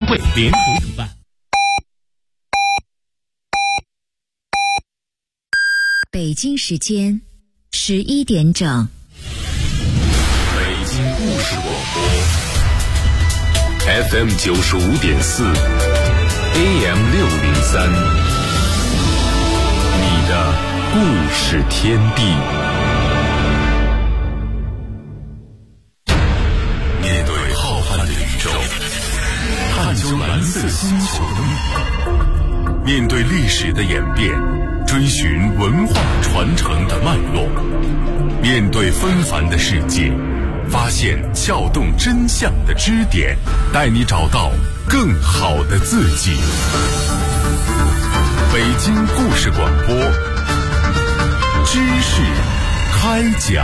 会联合主办。 北京时间11点整。 北京故事广播 FM 95.4 AM 603，你的故事天地。面对浩瀚的宇宙，探究蓝色星球的秘密，面对历史的演变，追寻文化传承的脉络，面对纷繁的世界，发现撬动真相的支点，带你找到更好的自己。北京故事广播，知识开讲。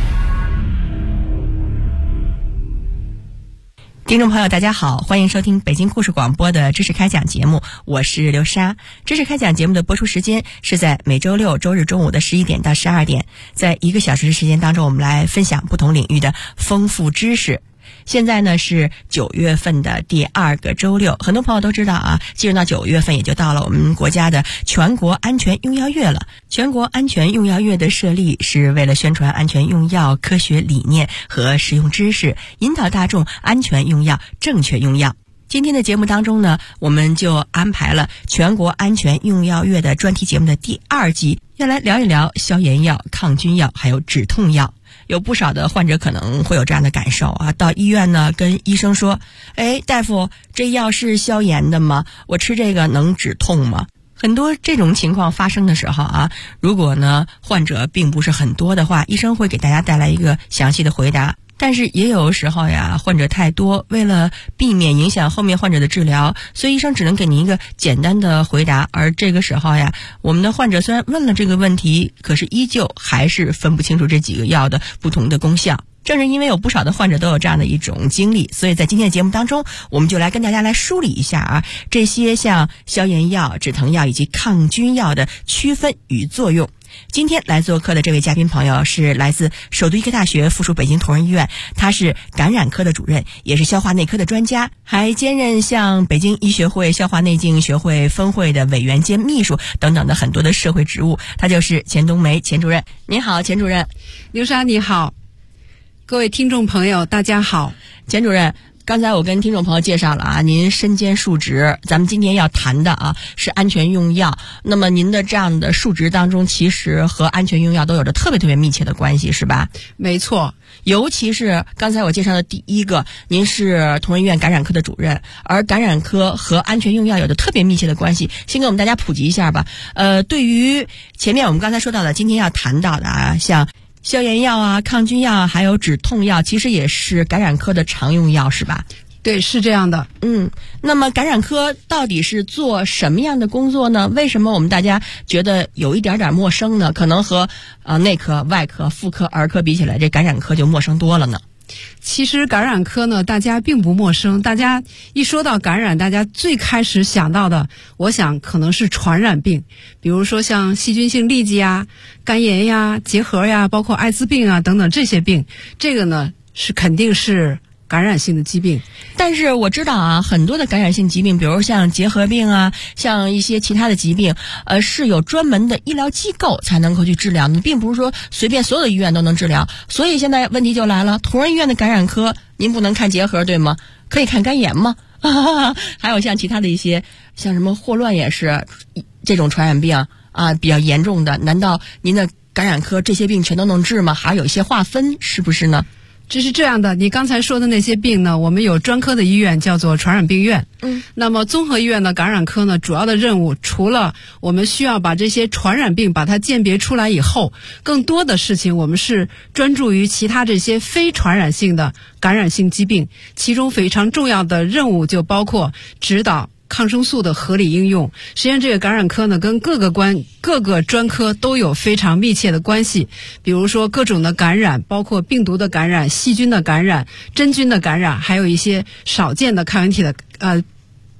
听众朋友大家好，欢迎收听北京故事广播的知识开讲节目，我是刘莎。知识开讲节目的播出时间是在每周六周日中午的11点到12点，在1个小时的时间当中，我们来分享不同领域的丰富知识。现在呢是9月份的第2个周六，很多朋友都知道啊，进入到9月份也就到了我们国家的全国安全用药月了。全国安全用药月的设立是为了宣传安全用药科学理念和实用知识，引导大众安全用药、正确用药。今天的节目当中呢，我们就安排了全国安全用药月的专题节目的第2集，要来聊一聊消炎药、抗菌药还有止痛药。有不少的患者可能会有这样的感受啊，到医院呢跟医生说，大夫，这药是消炎的吗？我吃这个能止痛吗？很多这种情况发生的时候啊，如果呢患者并不是很多的话，医生会给大家带来一个详细的回答。但是也有时候呀，患者太多，为了避免影响后面患者的治疗，所以医生只能给您一个简单的回答。而这个时候呀，我们的患者虽然问了这个问题，可是依旧还是分不清楚这几个药的不同的功效。正是因为有不少的患者都有这样的一种经历，所以在今天的节目当中，我们就来跟大家来梳理一下啊，这些像消炎药、止疼药以及抗菌药的区分与作用。今天来做客的这位嘉宾朋友是来自首都医科大学附属北京同仁医院，他是感染科的主任，也是消化内科的专家，还兼任像北京医学会消化内镜学会分会的委员兼秘书等等的很多的社会职务。他就是钱冬梅钱主任。您好，钱主任。 刘莎你好，各位听众朋友大家好。 钱主任，刚才我跟听众朋友介绍了啊，您身兼数职，咱们今天要谈的啊是安全用药。那么您的这样的数职当中，其实和安全用药都有着特别密切的关系，是吧？ 没错， 尤其是刚才我介绍的第一个，您是同仁医院感染科的主任，而感染科和安全用药有着特别密切的关系。先给我们大家普及一下吧。对于前面我们刚才说到的，今天要谈到的啊，像消炎药啊、抗菌药还有止痛药，其实也是感染科的常用药，是吧？ 对，是这样的。 那么感染科到底是做什么样的工作呢？为什么我们大家觉得有一点陌生呢？可能和内科、外科、妇科、儿科比起来，这感染科就陌生多了呢。 其实感染科呢，大家并不陌生。大家一说到感染，大家最开始想到的，我想可能是传染病，比如说像细菌性痢疾呀、肝炎呀、结核呀，包括艾滋病啊等等这些病，这个呢是肯定是感染性的疾病。 但是我知道啊，很多的感染性疾病，比如像结核病啊，像一些其他的疾病，是有专门的医疗机构才能够去治疗的，并不是说随便所有的医院都能治疗。所以现在问题就来了，同仁医院的感染科，您不能看结核对吗？可以看肝炎吗？还有像其他的一些，像什么霍乱也是这种传染病啊，比较严重的，难道您的感染科这些病全都能治吗？还有一些划分，是不是呢？ 这是这样的，你刚才说的那些病呢，我们有专科的医院叫做传染病院。那么综合医院的感染科呢，主要的任务除了我们需要把这些传染病把它鉴别出来以后，更多的事情我们是专注于其他这些非传染性的感染性疾病，其中非常重要的任务就包括指导抗生素的合理应用。实际上这个感染科呢，跟各个专科都有非常密切的关系。比如说各种的感染，包括病毒的感染、细菌的感染、真菌的感染，还有一些少见的抗原体的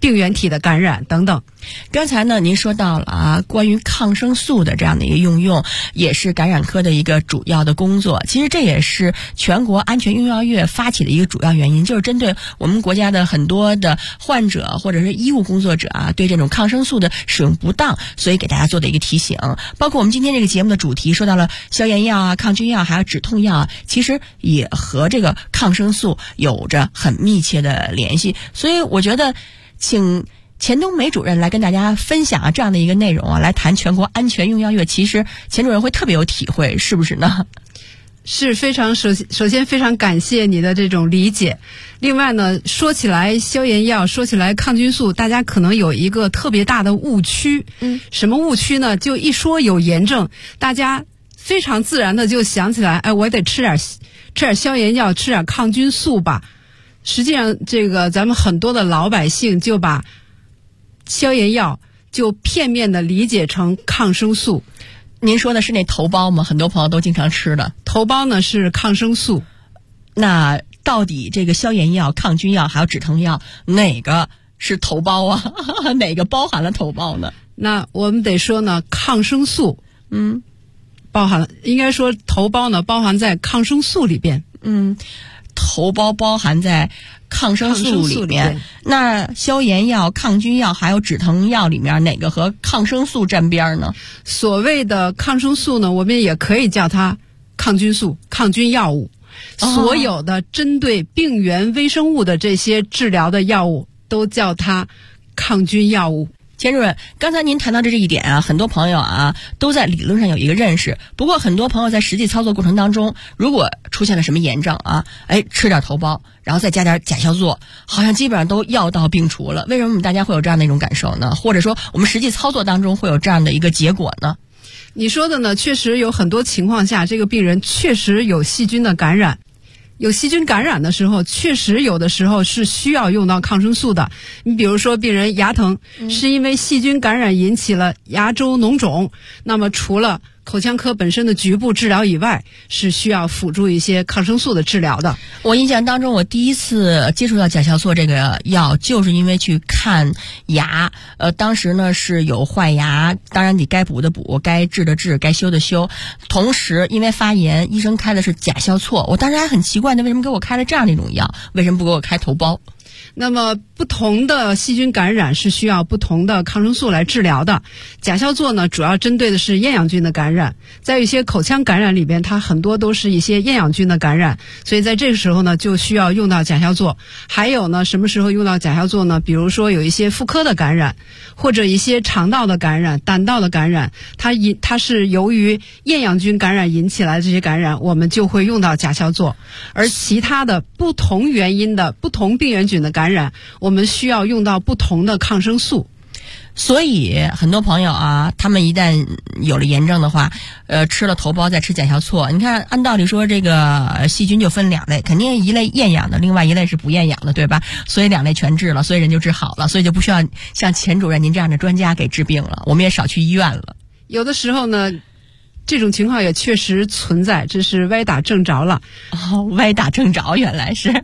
病原体的感染等等。 刚才呢，您说到了关于抗生素的这样的一个应用，也是感染科的一个主要的工作。其实这也是全国安全用药月发起的一个主要原因，就是针对我们国家的很多的患者或者是医务工作者对这种抗生素的使用不当，所以给大家做的一个提醒。包括我们今天这个节目的主题说到了消炎药抗菌药还有止痛药其实也和这个抗生素有着很密切的联系。所以我觉得请钱冬梅主任来跟大家分享这样的一个内容来谈全国安全用药月，其实钱主任会特别有体会，是不是呢？ 是非常首先非常感谢你的这种理解。另外呢，说起来消炎药，说起来抗菌素，大家可能有一个特别大的误区。什么误区呢？就一说有炎症，大家非常自然的就想起来，我得吃点消炎药，吃点抗菌素吧。实际上，这个咱们很多的老百姓就把消炎药就片面的理解成抗生素。 您说的是那头孢吗？很多朋友都经常吃的头孢呢是抗生素。 那到底这个消炎药、抗菌药还有止疼药哪个是头孢啊？哪个包含了头孢呢？ 那我们得说呢，抗生素包含了，应该说头孢呢包含在抗生素里边。 头孢包含在抗生素里面。那消炎药、抗菌药还有止疼药里面哪个和抗生素沾边呢？ 所谓的抗生素呢，我们也可以叫它抗菌素、抗菌药物。所有的针对病原微生物的这些治疗的药物都叫它抗菌药物。 钱主任，刚才您谈到这一点很多朋友都在理论上有一个认识，不过很多朋友在实际操作过程当中，如果出现了什么炎症吃点头孢，然后再加点甲硝唑，好像基本上都药到病除了。为什么大家会有这样的一种感受呢？或者说我们实际操作当中会有这样的一个结果呢？ 你说的呢，确实有很多情况下，这个病人确实有细菌的感染。有细菌感染的时候，确实有的时候是需要用到抗生素的。你比如说病人牙疼，是因为细菌感染引起了牙周脓肿，那么除了口腔科本身的局部治疗以外，是需要辅助一些抗生素的治疗的。 我印象当中，我第一次接触到甲硝唑这个药，就是因为去看牙，当时呢是有坏牙，当然你该补的补，该治的治，该修的修。同时因为发炎，医生开的是甲硝唑，我当时还很奇怪的，为什么给我开了这样的一种药？为什么不给我开头孢？ 那么不同的细菌感染是需要不同的抗生素来治疗的。甲硝唑呢，主要针对的是厌氧菌的感染，在一些口腔感染里边，它很多都是一些厌氧菌的感染，所以在这个时候呢，就需要用到甲硝唑。还有呢，什么时候用到甲硝唑呢？比如说有一些妇科的感染，或者一些肠道的感染、胆道的感染，它是由于厌氧菌感染引起来的这些感染，我们就会用到甲硝唑。而其他的不同原因的不同病原菌的感染，我们需要用到不同的抗生素。 所以很多朋友他们一旦有了炎症的话，吃了头孢再吃甲硝唑，你看按道理说这个细菌就分两类，肯定一类厌氧的，另外一类是不厌氧的，对吧？所以两类全治了，所以人就治好了，所以就不需要像钱主任您这样的专家给治病了，我们也少去医院了。 有的时候呢，这种情况也确实存在，这是歪打正着了。 歪打正着原来是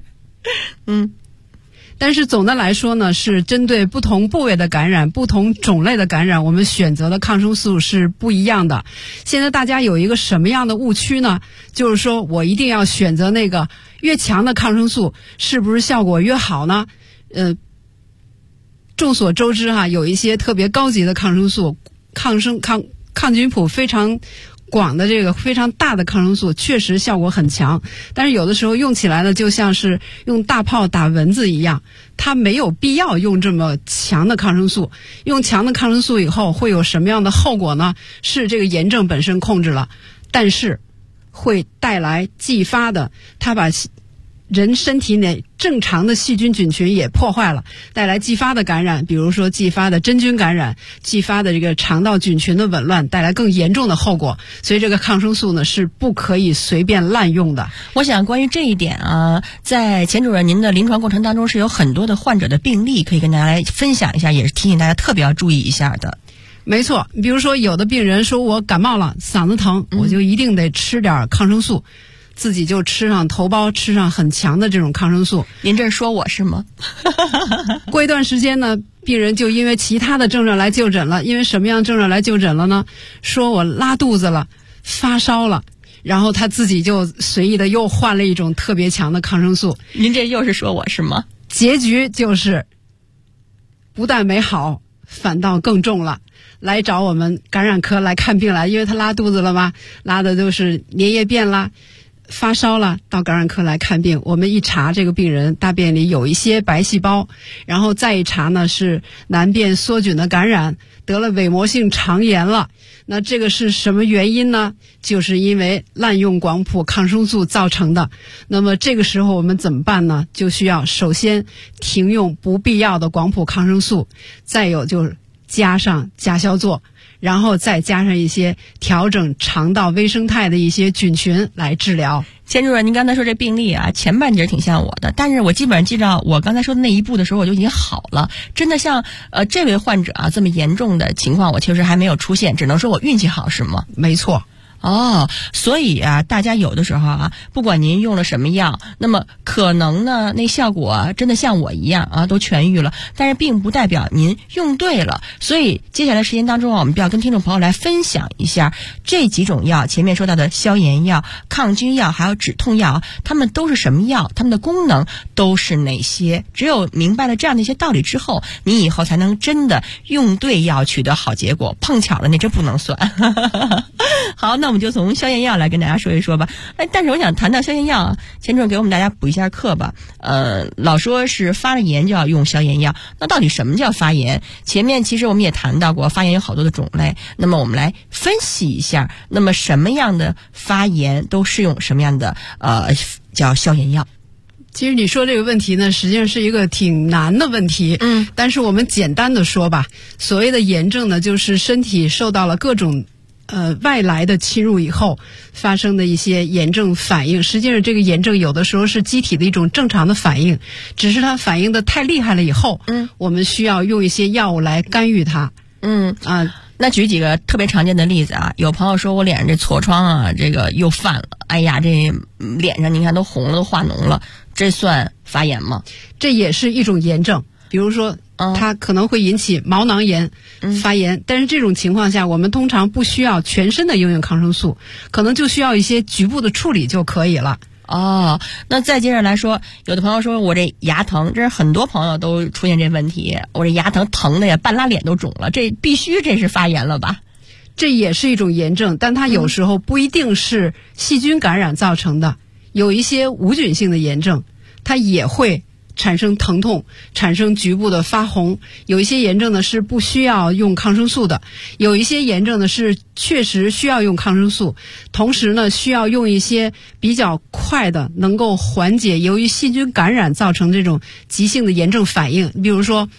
但是总的来说呢，是针对不同部位的感染、不同种类的感染，我们选择的抗生素是不一样的。现在大家有一个什么样的误区呢？就是说我一定要选择那个越强的抗生素，是不是效果越好呢？众所周知有一些特别高级的抗生素，抗菌谱非常广的这个非常大的抗生素确实效果很强，但是有的时候用起来呢，就像是用大炮打蚊子一样，它没有必要用这么强的抗生素。用强的抗生素以后会有什么样的后果呢？是这个炎症本身控制了，但是会带来继发的，它把人身体内正常的细菌菌群也破坏了，带来继发的感染，比如说继发的真菌感染，继发的这个肠道菌群的紊乱，带来更严重的后果。所以这个抗生素呢是不可以随便滥用的。 我想关于这一点在钱主任您的临床过程当中是有很多的患者的病例可以跟大家来分享一下，也是提醒大家特别要注意一下的。 没错，比如说有的病人说我感冒了，嗓子疼，我就一定得吃点抗生素，自己就吃上头孢，吃上很强的这种抗生素。 您这是说我是吗？ 过一段时间呢， 病人就因为其他的症状来就诊了，因为什么样的症状来就诊了呢？说我拉肚子了，发烧了，然后他自己就随意的又换了一种特别强的抗生素。 您这又是说我是吗？ 结局就是不但没好，反倒更重了。来找我们感染科来看病来，因为他拉肚子了嘛，拉的都是粘液便啦，发烧了，到感染科来看病。我们一查，这个病人大便里有一些白细胞，然后再一查呢是难便梭菌的感染，得了伪膜性肠炎了。那这个是什么原因呢？就是因为滥用广谱抗生素造成的。那么这个时候我们怎么办呢？就需要首先停用不必要的广谱抗生素，再有就是加上甲硝唑，然后再加上一些调整肠道微生态的一些菌群来治疗。 钱主任，您刚才说这病例啊，前半截挺像我的，但是我基本上记着我刚才说的那一步的时候，我就已经好了。真的像这位患者啊这么严重的情况，我确实还没有出现，只能说我运气好，是吗？ 没错。 哦，所以啊，大家有的时候啊，不管您用了什么药，那么可能呢，那效果真的像我一样啊，都痊愈了，但是并不代表您用对了。所以接下来时间当中啊，我们必要跟听众朋友来分享一下这几种药，前面说到的消炎药、抗菌药还有止痛药，它们都是什么药，它们的功能都是哪些。只有明白了这样的一些道理之后，你以后才能真的用对药，取得好结果。碰巧了，那真不能算。好，那我们就从消炎药来跟大家说一说吧。但是我想谈到消炎药啊，钱主任给我们大家补一下课吧。老说是发了炎就要用消炎药，那到底什么叫发炎？前面其实我们也谈到过，发炎有好多的种类。那么我们来分析一下，那么什么样的发炎都适用什么样的叫消炎药？ 其实你说这个问题呢，实际上是一个挺难的问题。但是我们简单的说吧，所谓的炎症呢，就是身体受到了各种外来的侵入以后发生的一些炎症反应。实际上这个炎症有的时候是机体的一种正常的反应，只是它反应的太厉害了以后，我们需要用一些药物来干预它。 那举几个特别常见的例子啊，有朋友说我脸上这痤疮啊，这个又犯了，哎呀，这脸上您看都红了，都化脓了，这算发炎吗？ 这也是一种炎症，比如说它可能会引起毛囊炎发炎，但是这种情况下我们通常不需要全身的应用抗生素，可能就需要一些局部的处理就可以了。 那再接着来说，有的朋友说我这牙疼，这是很多朋友都出现这问题，我这牙疼的呀，半拉脸都肿了，这是发炎了吧？ 这也是一种炎症，但它有时候不一定是细菌感染造成的，有一些无菌性的炎症，它也会产生疼痛，产生局部的发红。有一些炎症呢是不需要用抗生素的，有一些炎症呢是确实需要用抗生素，同时呢需要用一些比较快的能够缓解由于细菌感染造成这种急性的炎症反应。比如说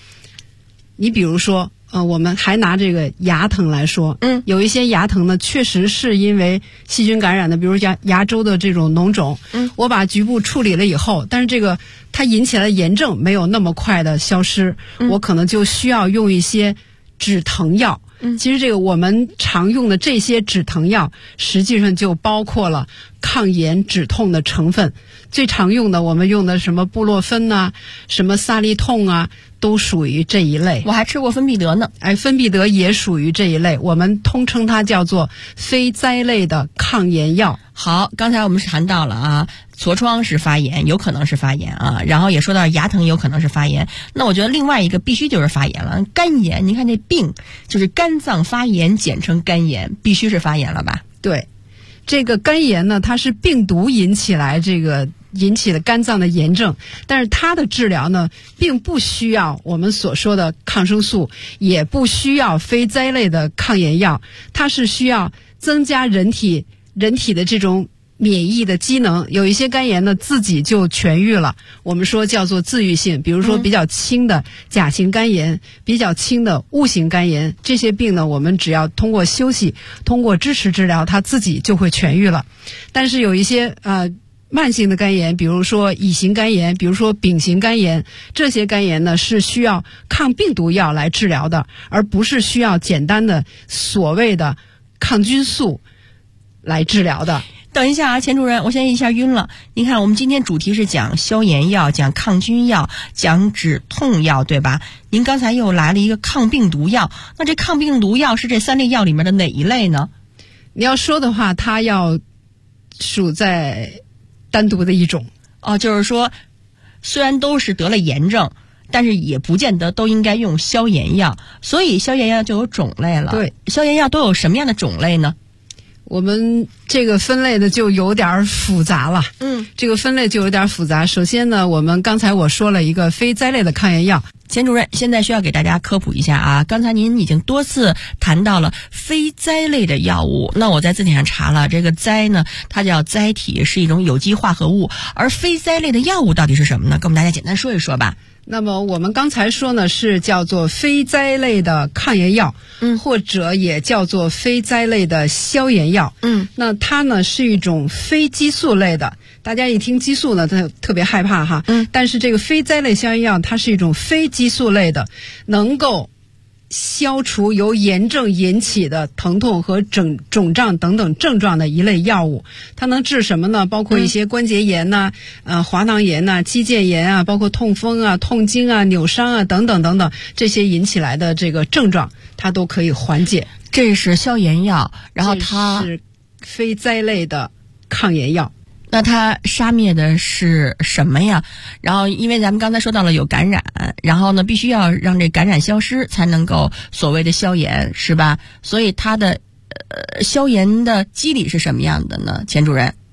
我们还拿这个牙疼来说，有一些牙疼呢确实是因为细菌感染的，比如牙周的这种脓肿，我把局部处理了以后，但是这个它引起来的炎症没有那么快的消失，我可能就需要用一些止疼药。其实这个我们常用的这些止疼药实际上就包括了抗炎止痛的成分。最常用的我们用的什么布洛芬啊，什么萨利痛啊，都属于这一类。 我还吃过芬必得呢。 芬必得也属于这一类，我们通称它叫做非甾类的抗炎药。 好，刚才我们谈到了啊，痤疮是发炎，有可能是发炎啊，然后也说到牙疼有可能是发炎。那我觉得另外一个必须就是发炎了，肝炎。您看这病就是肝脏发炎，简称肝炎，必须是发炎了吧？ 对，这个肝炎呢，它是病毒引起了肝脏的炎症，但是它的治疗呢，并不需要我们所说的抗生素，也不需要非甾类的抗炎药，它是需要增加人体的这种免疫的机能。有一些肝炎呢自己就痊愈了，我们说叫做自愈性，比如说比较轻的甲型肝炎，比较轻的戊型肝炎，这些病呢我们只要通过休息，通过支持治疗，它自己就会痊愈了。但是有一些慢性的肝炎，比如说乙型肝炎，比如说丙型肝炎，这些肝炎呢是需要抗病毒药来治疗的，而不是需要简单的所谓的抗菌素来治疗的。 等一下啊，钱主任，我现在一下晕了。您看，我们今天主题是讲消炎药、讲抗菌药、讲止痛药，对吧？您刚才又来了一个抗病毒药，那这抗病毒药是这3类药里面的哪一类呢？ 你要说的话，它要属在单独的一种。 哦，就是说，虽然都是得了炎症，但是也不见得都应该用消炎药，所以消炎药就有种类了。 对， 消炎药都有什么样的种类呢？ 我们这个分类的就有点复杂了。这个分类就有点复杂。首先呢，我们刚才我说了一个非甾类的抗炎药。 钱主任，现在需要给大家科普一下啊。刚才您已经多次谈到了非甾类的药物，那我在字典上查了，这个甾呢，它叫甾体，是一种有机化合物，而非甾类的药物到底是什么呢？跟我们大家简单说一说吧。 那么我们刚才说呢，是叫做非甾类的抗炎药，或者也叫做非甾类的消炎药。那它呢是一种非激素类的，大家一听激素呢，它特别害怕哈。但是这个非甾类消炎药，它是一种非激素类的，能够消除由炎症引起的疼痛和肿胀等等症状的一类药物。它能治什么呢？包括一些关节炎呐、滑囊炎呐、肌腱炎啊，包括痛风啊、痛经啊、扭伤啊等等等等，这些引起来的这个症状，它都可以缓解。 这是消炎药，然后它是非甾类的抗炎药。 那它杀灭的是什么呀？然后因为咱们刚才说到了有感染，然后呢必须要让这感染消失才能够所谓的消炎，是吧？所以它的消炎的机理是什么样的呢？钱主任，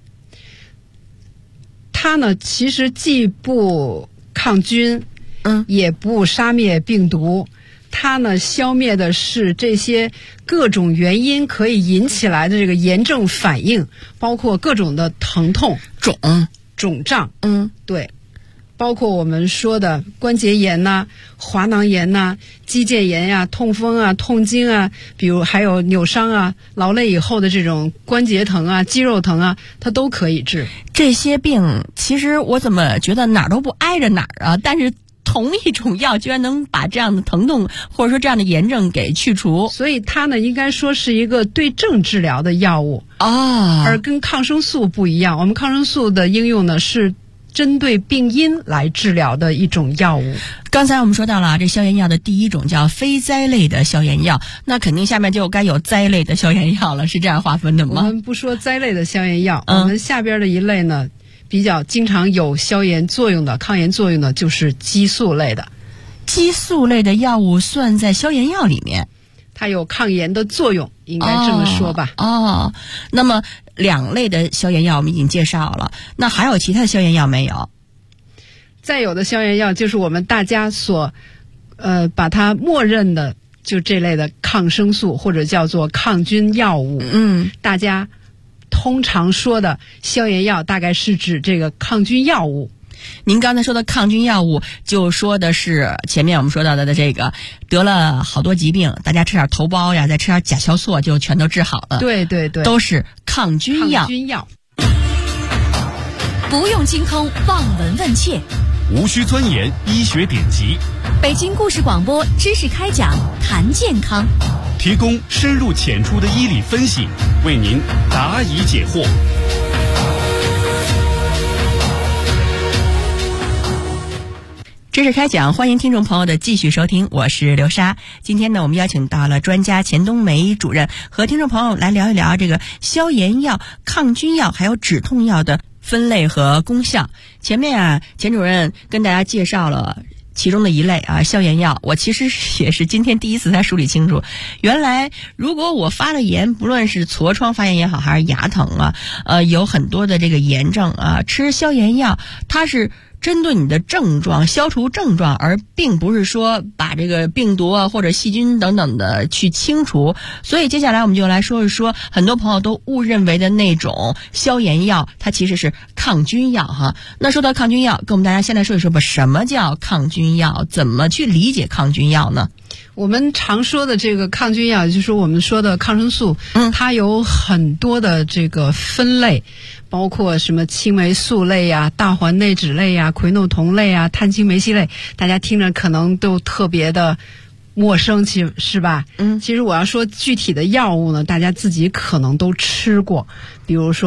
它呢其实既不抗菌，也不杀灭病毒。它呢消灭的是这些各种原因可以引起来的这个炎症反应，包括各种的疼痛、肿胀，对，包括我们说的关节炎呐、滑囊炎呐、肌腱炎呀、痛风啊、痛经啊，比如还有扭伤啊、劳累以后的这种关节疼啊、肌肉疼啊，它都可以治。 这些病其实我怎么觉得哪儿都不挨着哪儿啊？但是同一种药居然能把这样的疼痛或者说这样的炎症给去除， 所以它呢应该说是一个对症治疗的药物而跟抗生素不一样。我们抗生素的应用呢是针对病因来治疗的一种药物。 刚才我们说到了这消炎药的第一种叫非甾类的消炎药，那肯定下面就该有甾类的消炎药了，是这样划分的吗？ 我们不说甾类的消炎药，我们下边的一类呢比较经常有消炎作用的、抗炎作用的，就是激素类的。 激素类的药物算在消炎药里面， 它有抗炎的作用，应该这么说吧。 那么2类的消炎药我们已经介绍了，那还有其他的消炎药没有？ 再有的消炎药就是我们大家所把它默认的，就这类的抗生素或者叫做抗菌药物。大家通常说的消炎药大概是指这个抗菌药物。 您刚才说的抗菌药物就说的是前面我们说到的这个得了好多疾病，大家吃点头孢呀，再吃点甲硝唑就全都治好了。 对对对， 都是抗菌药。 抗菌药不用精通望闻问切， 无需钻研医学典籍， 北京故事广播知识开讲，谈健康， 提供深入浅出的医理分析，为您答疑解惑。 知识开讲，欢迎听众朋友的继续收听，我是刘莎。今天呢，我们邀请到了专家钱冬梅主任，和听众朋友来聊一聊这个消炎药、抗菌药还有止痛药的分类和功效。前面钱主任跟大家介绍了其中的一类消炎药，我其实也是今天第一次才梳理清楚，原来如果我发了炎，不论是痤疮发炎也好，还是牙疼有很多的这个炎症吃消炎药，它是针对你的症状消除症状，而并不是说把这个病毒或者细菌等等的去清除。所以接下来我们就来说一说很多朋友都误认为的那种消炎药，它其实是抗菌药那说到抗菌药，跟我们大家先来说一说吧，什么叫抗菌药？怎么去理解抗菌药呢？ 我们常说的这个抗菌药，就是我们说的抗生素，它有很多的这个分类，包括什么青霉素类呀、大环内酯类呀、喹诺酮类呀、碳青霉烯类，大家听着可能都特别的陌生，是吧？其实我要说具体的药物呢，大家自己可能都吃过，比如说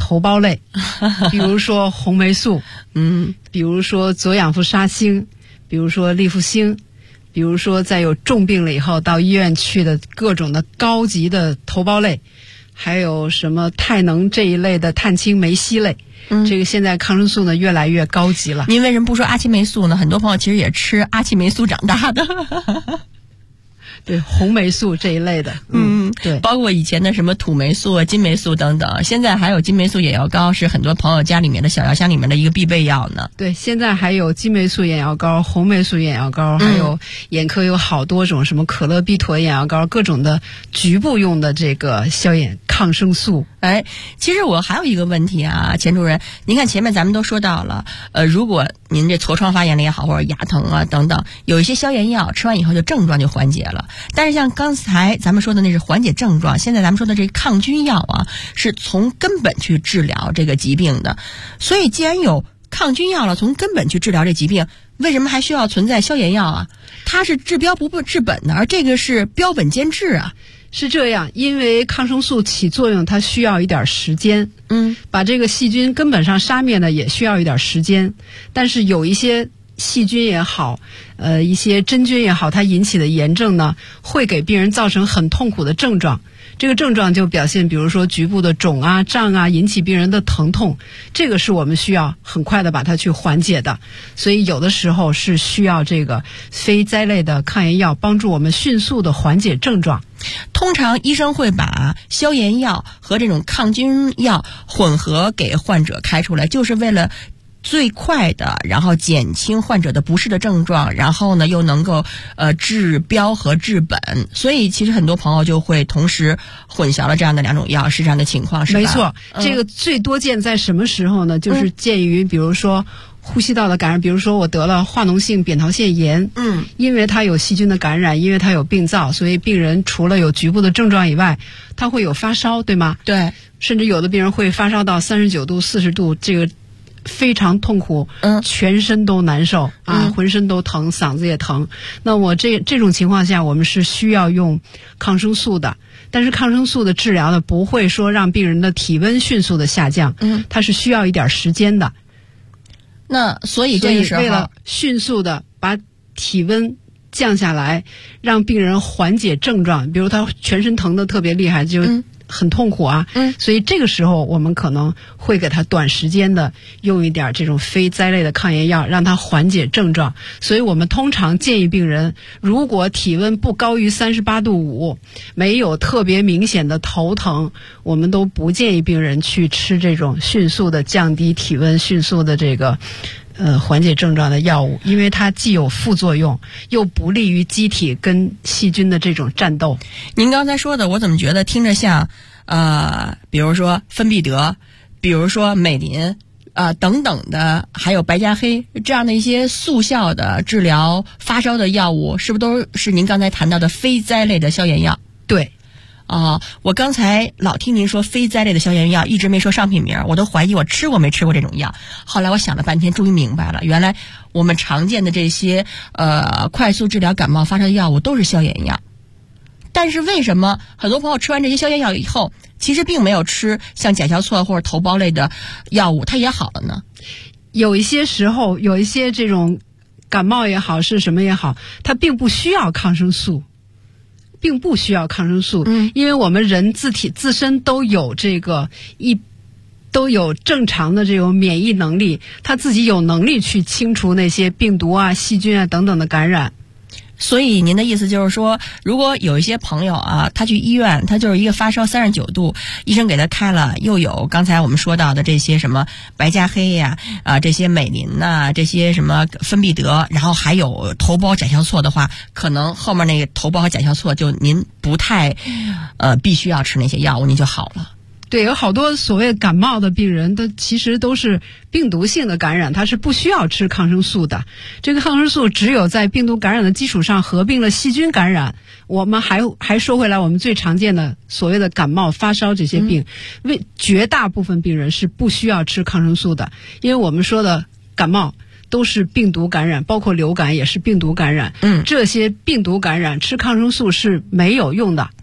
头孢类，比如说红霉素，比如说左氧氟沙星，比如说利复星，比如说再有重病了以后到医院去的各种的高级的头孢类，还有什么肽能这一类的碳氢酶烯类。这个现在抗生素呢越来越高级了。 您为什么不说阿奇霉素呢？很多朋友其实也吃阿奇霉素长大的。 对，红霉素这一类的，对， 包括以前的什么土霉素啊、金霉素等等，现在还有金霉素眼药膏，是很多朋友家里面的小药箱里面的一个必备药呢。 对，现在还有金霉素眼药膏、红霉素眼药膏，还有眼科有好多种，什么可乐必妥眼药膏，各种的局部用的这个消炎抗生素。 哎，其实我还有一个问题啊，钱主任，您看前面咱们都说到了，如果您这痤疮发炎了也好，或者牙疼啊等等，有一些消炎药吃完以后就症状就缓解了。但是像刚才咱们说的那是缓解症状，现在咱们说的这个抗菌药啊，是从根本去治疗这个疾病的。所以既然有抗菌药了，从根本去治疗这疾病，为什么还需要存在消炎药啊？它是治标不治本的，而这个是标本兼治啊。 是这样，因为抗生素起作用它需要一点时间，把这个细菌根本上杀灭呢也需要一点时间。但是有一些细菌也好，一些真菌也好，它引起的炎症呢，会给病人造成很痛苦的症状。这个症状就表现，比如说局部的肿啊、胀啊，引起病人的疼痛，这个是我们需要很快的把它去缓解的。所以有的时候是需要这个非甾类的抗炎药帮助我们迅速的缓解症状。 通常医生会把消炎药和这种抗菌药混合给患者开出来，就是为了最快的然后减轻患者的不适的症状，然后呢又能够治标和治本。所以其实很多朋友就会同时混淆了这样的两种药，是这样的情况是吧？ 没错，这个最多见在什么时候呢？就是见于比如说呼吸道的感染，比如说我得了化脓性扁桃腺炎，因为它有细菌的感染，因为它有病灶，所以病人除了有局部的症状以外，他会有发烧，对吗？ 对， 甚至有的病人会发烧到39度、40度，这个非常痛苦，全身都难受啊，浑身都疼，嗓子也疼。那我这种情况下，我们是需要用抗生素的。但是抗生素的治疗呢，不会说让病人的体温迅速的下降，它是需要一点时间的。 那所以这个时候， 为了迅速的把体温降下来，让病人缓解症状，比如他全身疼得特别厉害，就很痛苦啊。所以这个时候我们可能会给他短时间的用一点这种非甾类的抗炎药，让他缓解症状。所以我们通常建议病人，如果体温不高于38度5，没有特别明显的头疼，我们都不建议病人去吃这种迅速的降低体温、迅速的这个缓解症状的药物，因为它既有副作用，又不利于机体跟细菌的这种战斗。 您刚才说的，我怎么觉得听着像比如说芬必得，比如说美林等等的，还有白加黑这样的一些速效的治疗发烧的药物，是不是都是您刚才谈到的非甾类的消炎药？ 对。 我刚才老听您说非甾类的消炎药，一直没说商品名，我都怀疑我吃过没吃过这种药。后来我想了半天，终于明白了，原来我们常见的这些快速治疗感冒发烧的药物都是消炎药。但是为什么很多朋友吃完这些消炎药以后，其实并没有吃像甲硝唑或者头孢类的药物，它也好了呢？ 有一些时候，有一些这种感冒也好，是什么也好，它并不需要抗生素。并不需要抗生素，因为我们人自身都有都有正常的这种免疫能力，他自己有能力去清除那些病毒啊、细菌啊等等的感染。 所以您的意思就是说，如果有一些朋友他去医院，他就是一个发烧39度，医生给他开了又有刚才我们说到的这些什么白加黑呀、这些美林呐、这些什么芬必得，然后还有头孢甲硝唑的话，可能后面那个头孢和甲硝唑就您不太必须要吃那些药物，您就好了。 对，有好多所谓感冒的病人，其实都是病毒性的感染，它是不需要吃抗生素的。这个抗生素只有在病毒感染的基础上合并了细菌感染。我们还说回来，我们最常见的所谓的感冒、发烧这些病，绝大部分病人是不需要吃抗生素的，因为我们说的感冒都是病毒感染，包括流感也是病毒感染。这些病毒感染吃抗生素是没有用的。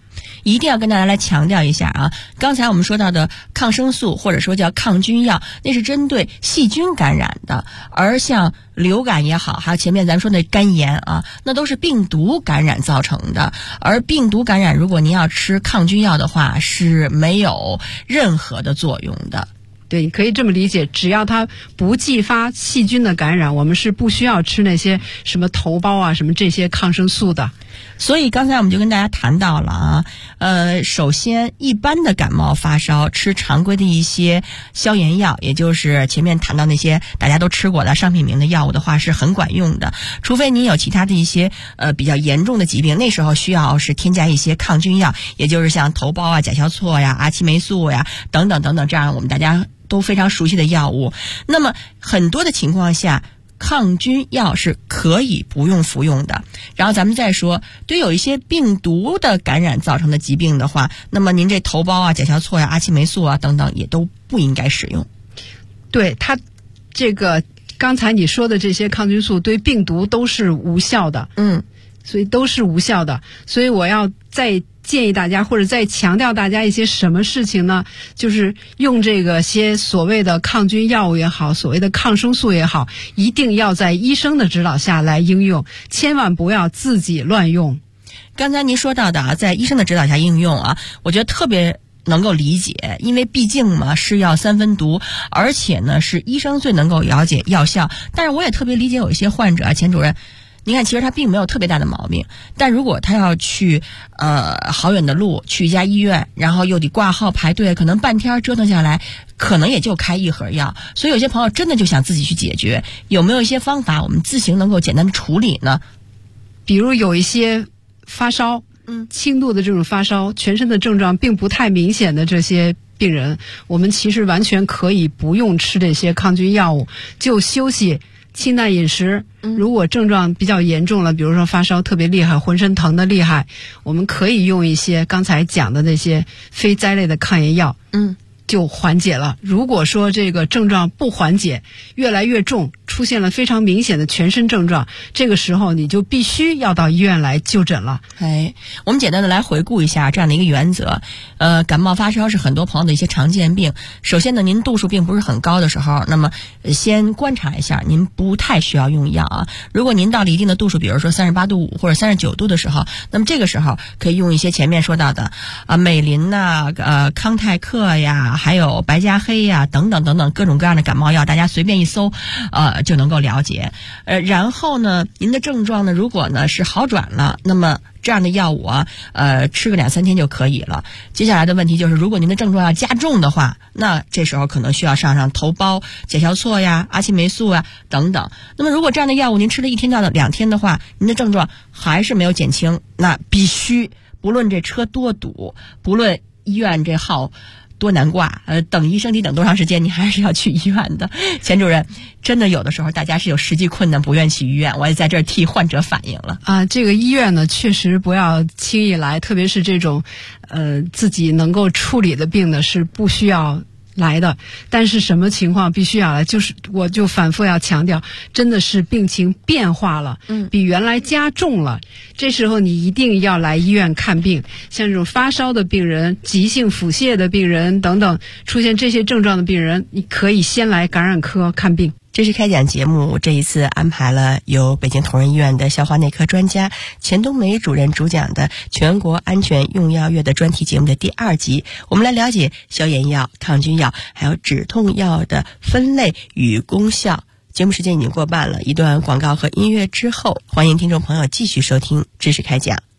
一定要跟大家来强调一下啊，刚才我们说到的抗生素或者说叫抗菌药，那是针对细菌感染的，而像流感也好，还有前面咱们说的肝炎啊，那都是病毒感染造成的。而病毒感染，如果您要吃抗菌药的话，是没有任何的作用的。 对，你可以这么理解，只要它不继发细菌的感染，我们是不需要吃那些什么头孢啊，什么这些抗生素的。 所以刚才我们就跟大家谈到了啊，首先一般的感冒发烧吃常规的一些消炎药，也就是前面谈到那些大家都吃过的商品名的药物的话是很管用的，除非您有其他的一些比较严重的疾病，那时候需要是添加一些抗菌药，也就是像头孢啊、甲硝唑呀、阿奇霉素呀等等等等，这样我们大家都非常熟悉的药物。那么很多的情况下，抗菌药是可以不用服用的。然后咱们再说，对有一些病毒的感染造成的疾病的话，那么您这头孢啊、甲硝唑啊、阿奇霉素啊等等也都不应该使用。 对，它这个刚才你说的这些抗菌素对病毒都是无效的，所以都是无效的。所以我要再建议大家，或者再强调大家一些什么事情呢？就是用这个些所谓的抗菌药物也好，所谓的抗生素也好，一定要在医生的指导下来应用，千万不要自己乱用。 刚才您说到的在医生的指导下应用啊，我觉得特别能够理解，因为毕竟嘛，是药三分毒，而且呢是医生最能够了解药效。但是我也特别理解有一些患者啊，钱主任，你看其实他并没有特别大的毛病，但如果他要去好远的路去一家医院，然后又得挂号排队，可能半天折腾下来，可能也就开一盒药。所以有些朋友真的就想自己去解决，有没有一些方法我们自行能够简单的处理呢？ 比如有一些发烧，轻度的这种发烧，全身的症状并不太明显的这些病人，我们其实完全可以不用吃这些抗菌药物，就休息清淡饮食。如果症状比较严重了，比如说发烧特别厉害，浑身疼的厉害，我们可以用一些刚才讲的那些非甾类的抗炎药，就缓解了。如果说这个症状不缓解，越来越重，出现了非常明显的全身症状，这个时候你就必须要到医院来就诊了。 我们简单的来回顾一下这样的一个原则。感冒发烧是很多朋友的一些常见病。首先呢，您度数并不是很高的时候，那么先观察一下，您不太需要用药啊。如果您到了一定的度数，比如说38度5或者39度的时候，那么这个时候可以用一些前面说到的美林呐、康泰克呀，还有白加黑呀等等等等各种各样的感冒药，大家随便一搜就能够了解。然后呢，您的症状呢如果呢是好转了，那么这样的药物啊吃个2-3天就可以了。接下来的问题就是，如果您的症状要加重的话，那这时候可能需要上头孢、甲硝唑呀、阿奇霉素呀等等。那么如果这样的药物您吃了1天到2天的话，您的症状还是没有减轻，那必须不论这车多堵，不论医院这号多难挂，等医生得等多长时间，你还是要去医院的。钱主任，真的有的时候大家是有实际困难不愿去医院，我也在这儿替患者反映了。 这个医院呢确实不要轻易来，特别是这种自己能够处理的病呢是不需要来的。但是什么情况必须要来，就是我就反复要强调，真的是病情变化了，比原来加重了，这时候你一定要来医院看病。像这种发烧的病人、急性腹泻的病人等等，出现这些症状的病人，你可以先来感染科看病。 这是开讲节目这一次安排了由北京同仁医院的消化内科专家钱冬梅主任主讲的全国安全用药月的专题节目的第2集，我们来了解消炎药、抗菌药还有止痛药的分类与功效。节目时间已经过半了，一段广告和音乐之后，欢迎听众朋友继续收听知识开讲。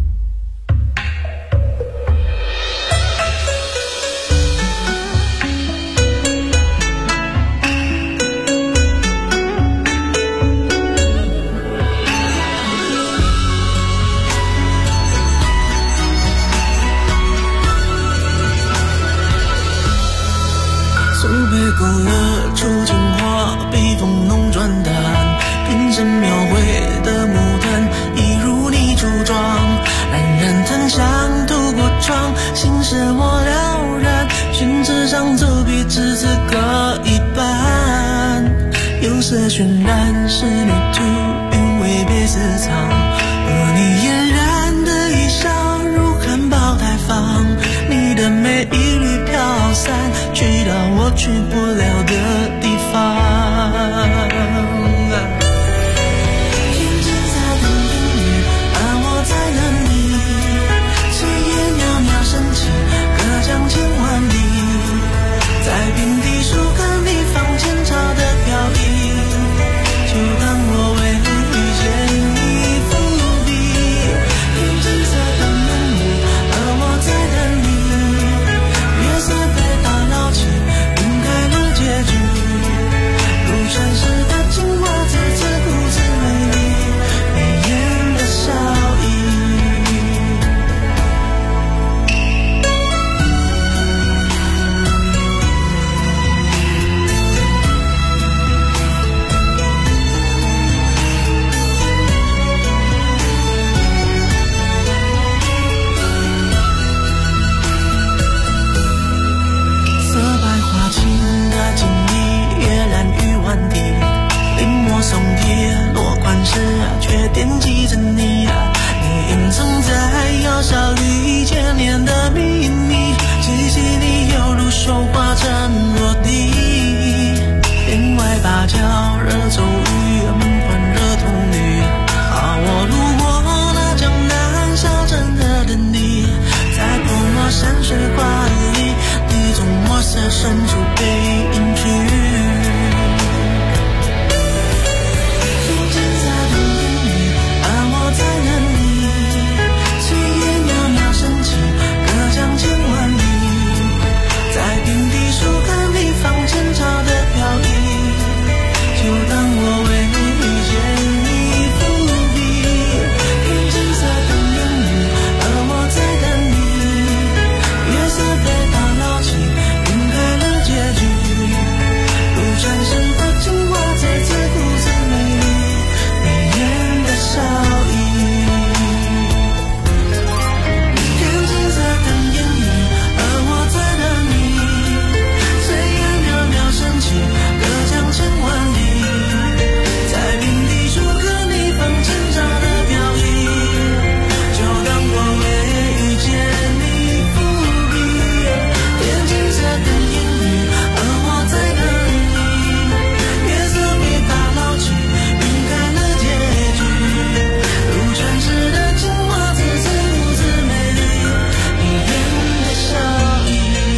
背过了出金花，被风弄转淡，瓶身描绘的牡丹一如你初妆，冉冉檀香透过窗，心事我了然，宣纸上走笔至此各一半，有色渲染是旅途韵味别私藏，而你嫣然的一笑如含苞待放， 去不了的地方。天只在等你，而我在等你，岁月袅袅升起，隔江千万里，在平地树根里放前朝的飘逸，就当我为遇见你伏笔。天只在等你，而我在等你，月色被打捞起，晕开了结局，如传世的青蛙再次故事美丽，眉眼的笑意。色白花青的锦衣，跃然于万地，临摹松贴落款时却惦记着你，你隐藏在窑烧里千年的秘密，气息里犹如绣花针落地，帘外芭蕉惹骤雨，门环惹铜绿，我路过那江南小镇的等你，在泼墨山水画里，你从墨色深处被隐去。天只在等你，而我在等你，岁月袅袅升起，隔江千万里，在平地树根里放前朝的飘逸，就当我为遇见你伏笔。天只在等你，而我在等你，月色被打捞起，晕开了结局，如传世的青蛙再次故事美丽，眉眼的笑意。天只在等你，而我在等你，岁月袅袅升起，隔江千万里，在平地树根里放前朝的飘逸，就当我为遇见你伏笔。天只在等你，而我在等你，月色被打捞起，晕开了结局，如传世的青蛙再次故事美丽，眉眼的笑意。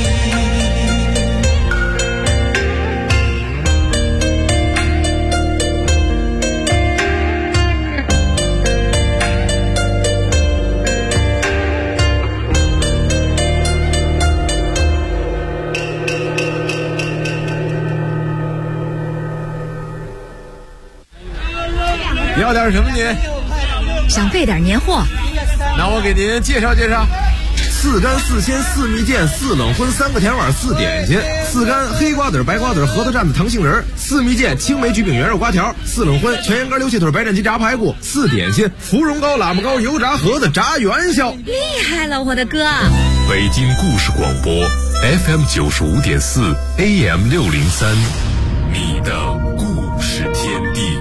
要点什么您？ 想备点年货， 那我给您介绍介绍。4干4鲜4蜜饯4冷荤3个甜碗4点心，4干黑瓜子白瓜子核桃蘸的糖杏仁，4蜜饯青梅焗饼圆肉瓜条，4冷荤全羊肝溜气腿白斩鸡炸排骨，4点心芙蓉糕喇叭糕油炸盒子炸元宵。 厉害了，我的哥！ 北京故事广播 FM 95.4 AM 603，你的故事天地。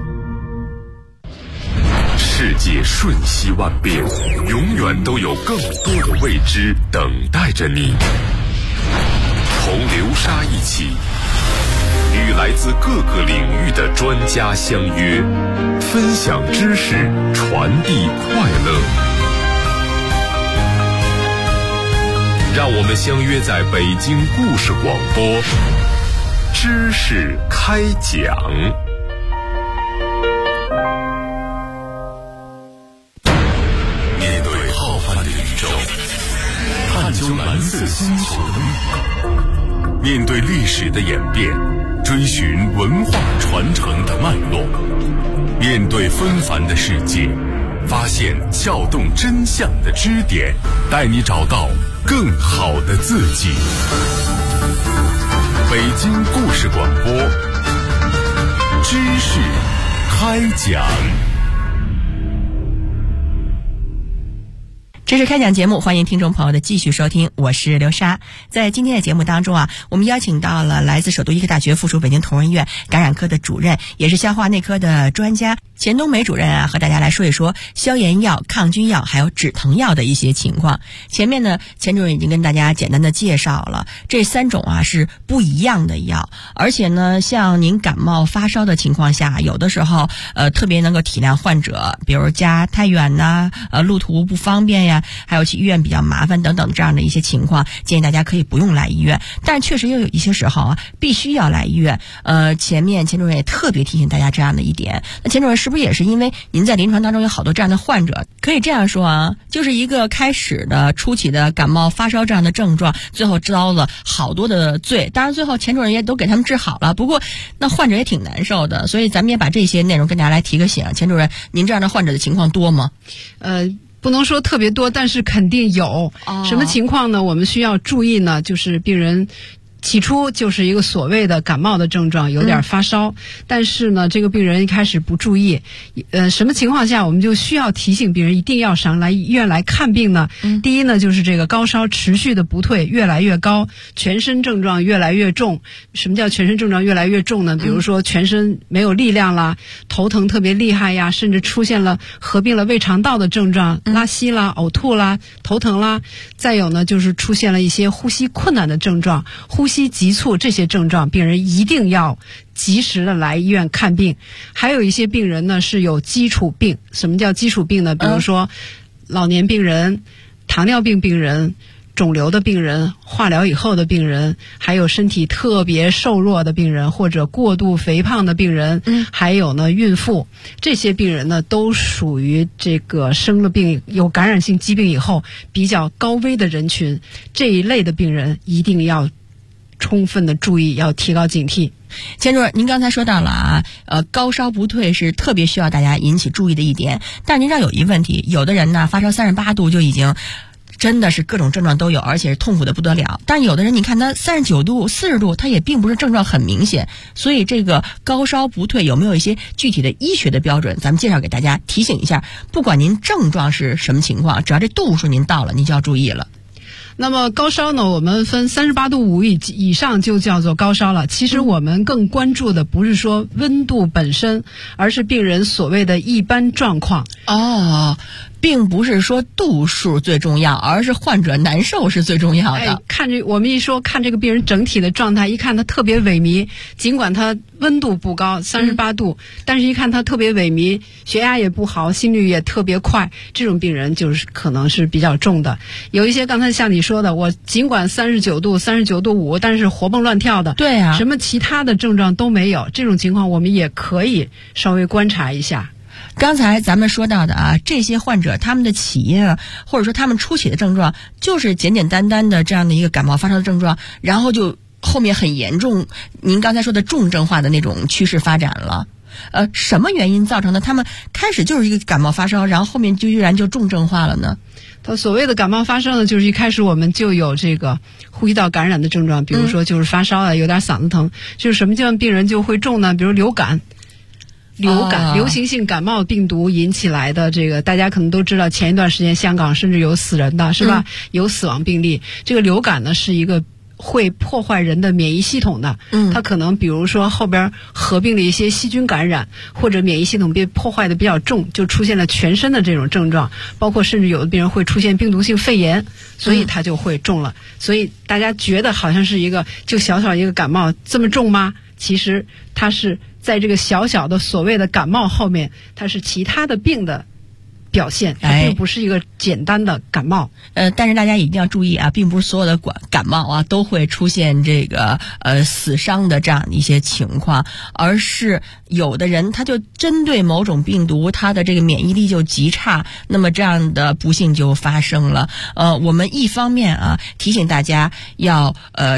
世界瞬息万变，永远都有更多的未知等待着你。同流沙一起，与来自各个领域的专家相约，分享知识，传递快乐。让我们相约在北京故事广播，知识开讲。面对浩瀚的宇宙，探究蓝色星球的密码，面对历史的演变，追寻文化传承的脉络，面对纷繁的世界，发现撬动真相的支点，带你找到更好的自己。北京故事广播，知识开讲。 这是开讲节目，欢迎听众朋友的继续收听，我是刘莎。在今天的节目当中啊，我们邀请到了来自首都医科大学附属北京同仁医院感染科的主任，也是消化内科的专家钱冬梅主任啊，和大家来说一说消炎药、抗菌药还有止疼药的一些情况。前面呢，钱主任已经跟大家简单的介绍了这3种啊是不一样的药，而且呢，像您感冒发烧的情况下，有的时候特别能够体谅患者，比如家太远呐，路途不方便呀，还有去医院比较麻烦等等这样的一些情况，建议大家可以不用来医院。但是确实又有一些时候啊，必须要来医院。前面钱主任也特别提醒大家这样的一点。那钱主任是不是也是因为您在临床当中有好多这样的患者？可以这样说啊，就是一个开始的初期的感冒发烧这样的症状，最后遭了好多的罪。当然最后钱主任也都给他们治好了，不过那患者也挺难受的。所以咱们也把这些内容跟大家来提个醒。钱主任，您这样的患者的情况多吗？ 不能说特别多，但是肯定有。什么情况呢？我们需要注意呢，就是病人起初就是一个所谓的感冒的症状，有点发烧，但是呢，这个病人一开始不注意，什么情况下我们就需要提醒病人一定要上来医院来看病呢？第一呢，就是这个高烧持续的不退，越来越高，全身症状越来越重。什么叫全身症状越来越重呢？比如说全身没有力量啦，头疼特别厉害呀，甚至出现了合并了胃肠道的症状，拉稀啦、呕吐啦、头疼啦。再有呢，就是出现了一些呼吸困难的症状，呼吸急促，这些症状病人一定要及时的来医院看病。还有一些病人呢是有基础病。什么叫基础病呢？比如说老年病人、糖尿病病人、肿瘤的病人、化疗以后的病人，还有身体特别瘦弱的病人，或者过度肥胖的病人，还有呢孕妇，这些病人呢都属于这个生了病有感染性疾病以后比较高危的人群。这一类的病人一定要充分的注意，要提高警惕。 钱主任，您刚才说到了啊，高烧不退是特别需要大家引起注意的一点。但是您知道有一问题，有的人呢发烧38度就已经真的是各种症状都有，而且是痛苦的不得了。但有的人你看他39度、40度，他也并不是症状很明显。所以这个高烧不退有没有一些具体的医学的标准？咱们介绍给大家，提醒一下。不管您症状是什么情况，只要这度数您到了，您就要注意了。 那么高烧呢，我们分38度5以上就叫做高烧了。其实我们更关注的不是说温度本身，而是病人所谓的一般状况。并不是说度数最重要，而是患者难受是最重要的。我们一说看这个病人整体的状态，一看他特别萎靡，尽管他温度不高38度，但是一看他特别萎靡，血压也不好，心率也特别快，这种病人就是可能是比较重的。有一些刚才像你说的，我尽管39度5，但是活蹦乱跳的， 对啊， 什么其他的症状都没有，这种情况我们也可以稍微观察一下。 刚才咱们说到的啊，这些患者他们的起因啊，或者说他们初期的症状，就是简简单单的这样的一个感冒发烧的症状，然后就后面很严重，您刚才说的重症化的那种趋势发展了。什么原因造成的？他们开始就是一个感冒发烧，然后后面就依然就重症化了呢？ 他所谓的感冒发烧呢，就是一开始我们就有这个呼吸道感染的症状，比如说就是发烧啊，有点嗓子疼，就是什么阶段病人就会重呢？比如流感，流行性感冒病毒引起来的，这个大家可能都知道，前一段时间香港甚至有死人的，是吧？有死亡病例。这个流感呢是一个会破坏人的免疫系统的，它可能比如说后边合并了一些细菌感染，或者免疫系统被破坏的比较重，就出现了全身的这种症状，包括甚至有的病人会出现病毒性肺炎，所以它就会重了。所以大家觉得好像是一个就小小一个感冒这么重吗？其实它是在这个小小的所谓的感冒后面，它是其他的病的表现，它并不是一个简单的感冒。 但是大家一定要注意啊，并不是所有的感冒啊都会出现这个死伤的这样一些情况，而是有的人他就针对某种病毒，他的这个免疫力就极差，那么这样的不幸就发生了。我们一方面啊提醒大家要